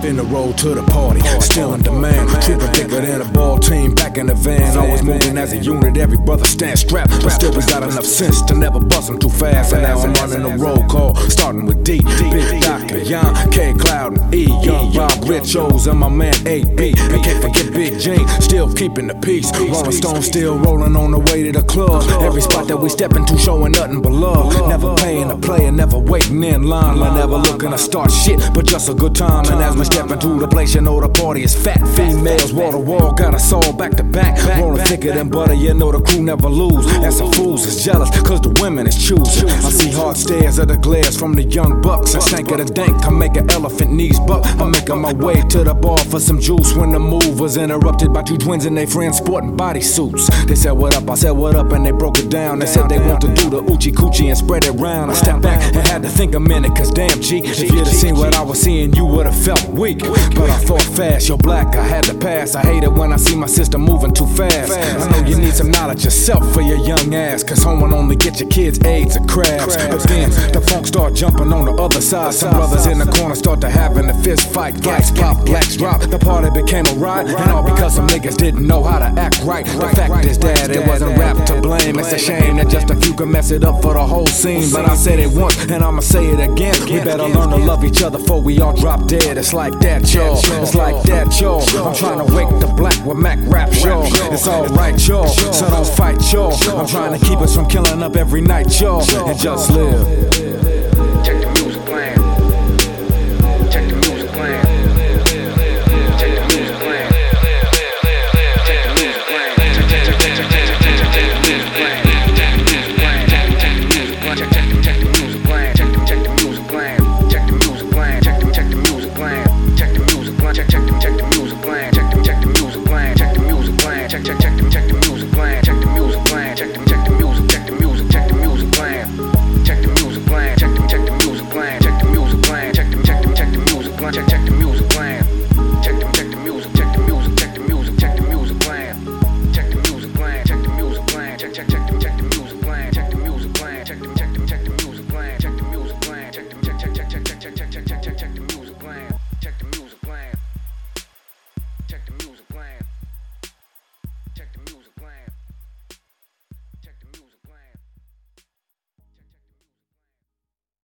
finna roll to the party, still in demand. Trooping thicker than a ball team, back in the van. Always moving as a unit, every brother stand strapped. But still we got enough sense to never bust them too fast. And now I'm running a roll call, starting with D, Big Doc, Young, K, Cloud, and E, Young Rob, Rich O's, and my man A.B. And can't forget Big Gene, still keeping the peace. Rolling Stone still rolling on the way to the club. Every spot that we step into showing nothing but love. Never paying to play and never waiting in line. Like never looking to start shit, but just a good time. And as we step into the place, you know the party is fat. Females wall to wall, got us all back to back. Rolling thicker than butter, you know the crew never lose. And some fools is jealous, cause the women is choosing. I see hard stares of the glares from the young bucks. And stank of the dank, I make an elephant knees buck. I'm making my way to the bar for some juice when the move was interrupted by two twins and their friends sporting bodysuits. They said what up, I said what up, and they broke it down. They said they want to do the oochie coochie and spread it round. I stepped back and had to think a minute, cause damn G, if you'd have seen what I was seeing, you would've felt weak. But I thought fast, yo black, I had to pass. I hate it when I see my sister moving too fast. I know you need some knowledge yourself for your young ass, cause home will only get your kids AIDS or crabs. But then the funk start jumping on the other side. Some brothers in the corner start to having a fist fight. Gas pop, blacks drop, the party became a riot. And all because some niggas didn't know how to act right. The fact is that it wasn't rap to blame. It's a shame that just a few can mess it up for the whole scene. But I said it once and I'ma say it again. We better learn to love each other before we all drop dead. It's like that, y'all. It's like that, y'all. I'm trying to wake the black with Mac rap, y'all. It's alright, y'all. So don't fight, y'all. I'm trying to keep us from killing up every night, y'all. And just live.